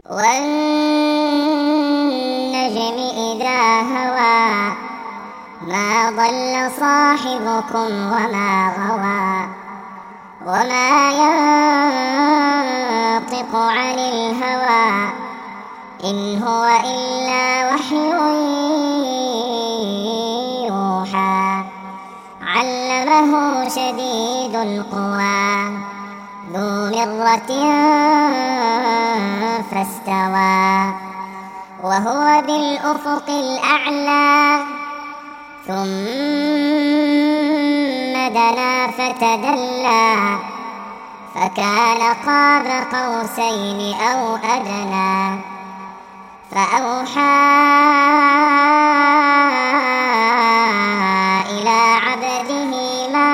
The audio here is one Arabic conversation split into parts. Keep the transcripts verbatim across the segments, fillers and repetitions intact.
والنجم إذا هوى ما ضل صاحبكم وما غوى وما ينطق عن الهوى إن هو إلا وحي يوحى علمه شديد القوى ذو مرة فاستوى وهو بالأفق الأعلى ثم دنا فتدلى فكان قاب قوسين أو أدنى فأوحى إلى عبده ما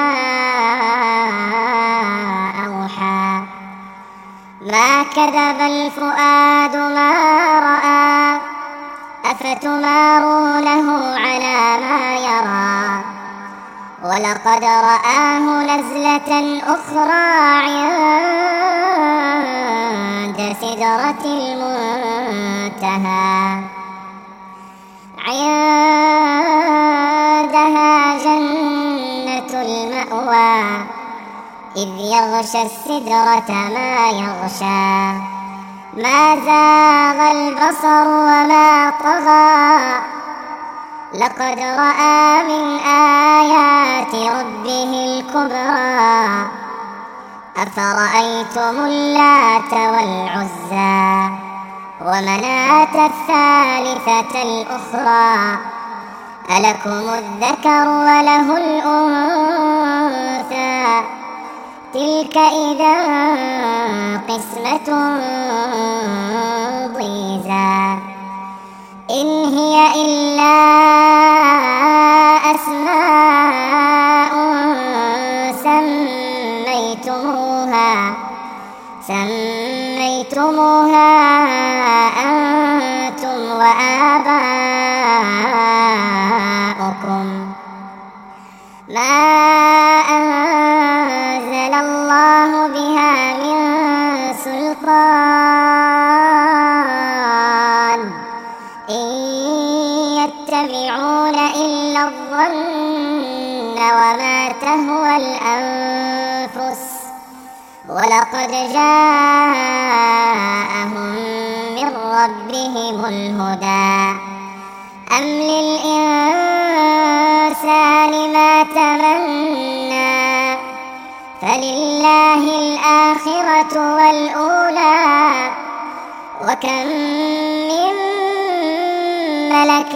أوحى ما كذب الفؤاد ما رأى أفتمارونه على ما يرى ولقد رآه نزلة أخرى عند سدرة المنتهى عندها جنة المأوى إذ يغشى السدرة ما يغشى ما زاغ البصر وما طغى لقد رأى من آيات ربه الكبرى أفرأيتم اللات والعزى ومناة الثالثة الأخرى ألكم الذكر وله الأنثى تلك إذا قسمة ضيزى إن هي إلا أسماء سميتموها سميتموها أنتم وآباؤكم ما أنزل الله بها من سلطان إن يتبعون إلا الظن وما تهوى الأنفس ولقد جاءهم من ربهم الهدى أم للإنسان ما تمنى فلله الآخرة والأولى وكم من ملك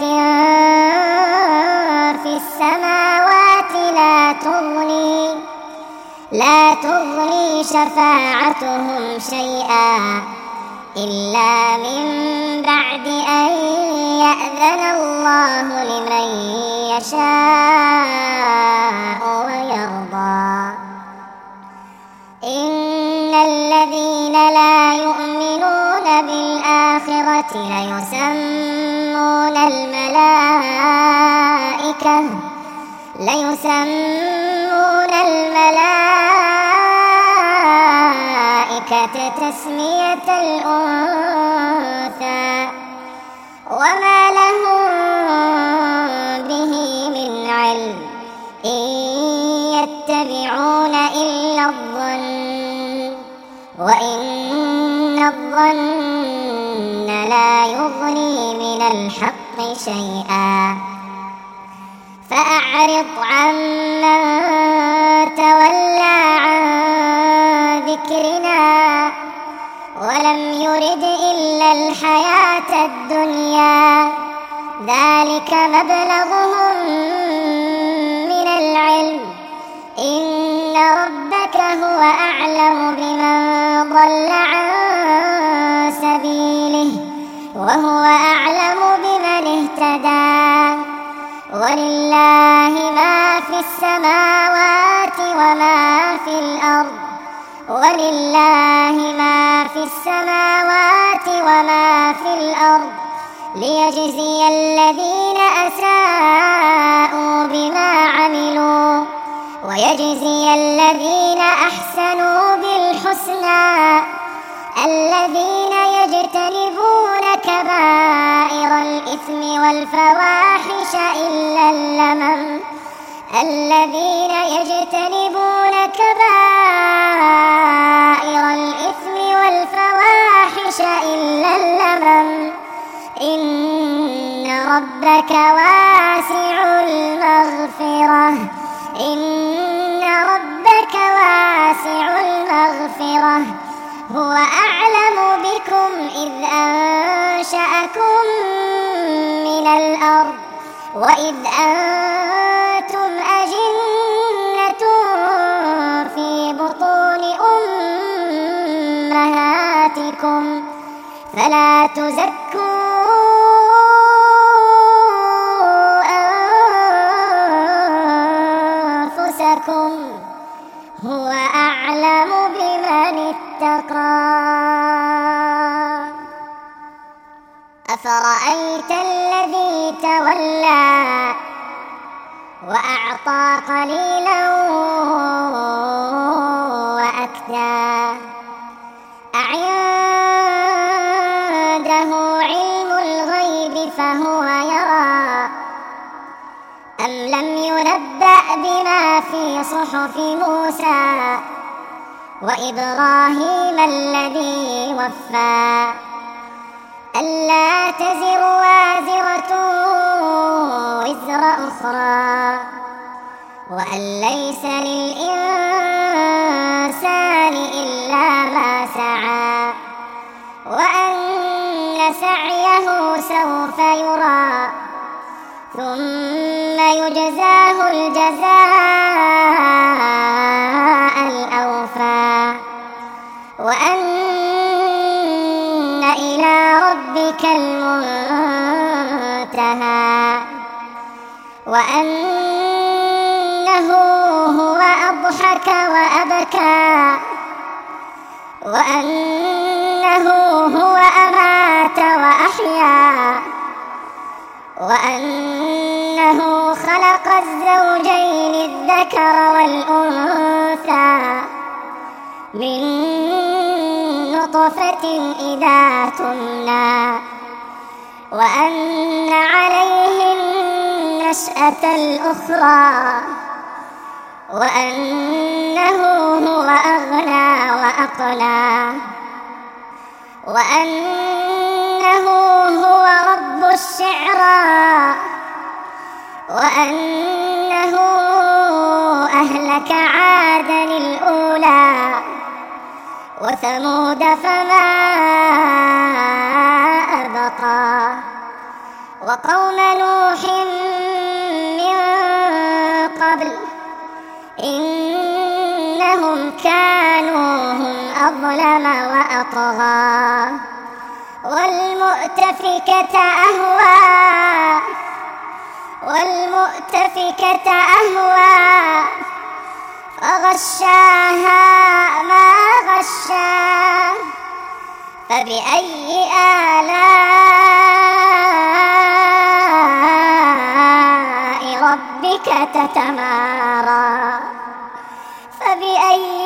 في السماوات لا تغني لا تغني شفاعتهم شيئا إلا من بعد أن يأذن الله لمن يشاء ويرضى إن الذين لا يؤمنون بالآخرة ليسمون الملائكة ليسمون الملائكة تسمية الأنثى وما لهم به من علم إن يتبعون إلا الظن وإن الظن لا يغني من الحق شيئا فأعرض عمن تولى عن ذكرنا ولم يرد إلا الحياة الدنيا ذلك مبلغهم من العلم إن ربك هو أعلم بمن ضل عن سبيله وهو أعلم بمن اهتدى ولله ما في السماوات وما في الأرض ولله ما في السماوات وما في الأرض ليجزي الذين أساءوا بما عملوا ويجزي الذين أحسنوا بالحسنى الذين يجتنبون والفواحش إلا اللمم الذين يجتنبون كبائر الإثم والفواحش إلا اللمم إن ربك واسع المغفرة إن ربك واسع المغفرة هو أعلم بكم إذ أنشأكم من الأرض وإذ أنتم أجنة في بطون أمهاتكم فلا تزكوا أنفسكم هو أعلم بمن اتقى. أفرأيت الذي تولى وأعطى قليلا وأكدى أعنده علم الغيب فهو يرى أم لم ينبأ بما في صحف موسى وإبراهيم الذي وفى ألا تزر وازرة وزر أخرى وأن ليس للإنسان إلا ما سعى وأن سعيه سوف يرى ثم يجزاه الجزاء الأوفى وأن إلى ربك المنتهى وأنه هو أضحك وأبكى وأنه هو أمات وأحيا وأنه خلق الزوجين الذكر والأنثى من نطفة إذا تمنى وأن عليه النشأة الأخرى وأنه هو أغنى وأقنى وأنه هو رب الشعرى وأنه أهلك عادا الأولى وثمود فما أبقى وقوم نوح من قبل إنهم كانوا هم أظلم وأطغى والمؤتفكة أهوى والمؤتفكة أهوى فغشاها ما غشا فبأي آلاء ربك تتمارى فبأي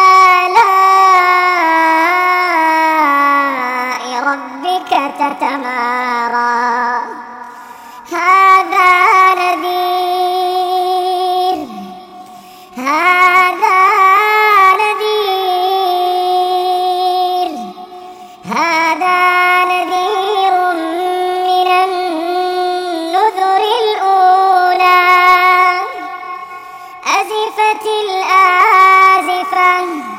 آلاء ربك تتمارى هذا نذير هذا نذير هذا نذير من النذر الأولى أزفت الآزفة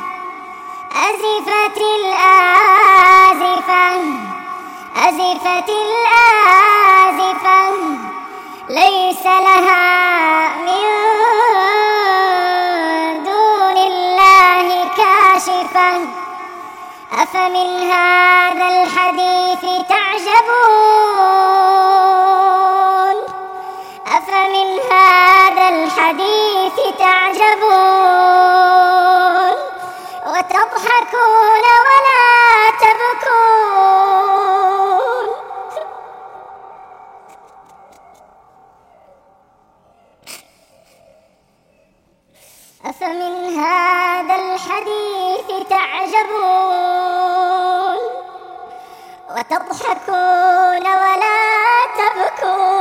أزفت الآزفة أزفت الآزفة ليس لها من دون الله كاشفة أفمن هذا الحديث تعجبون أفمن هذا الحديث تعجبون وتضحكون ولا تبكون أفمن هذا الحديث تعجبون وتضحكون ولا تبكون تبكون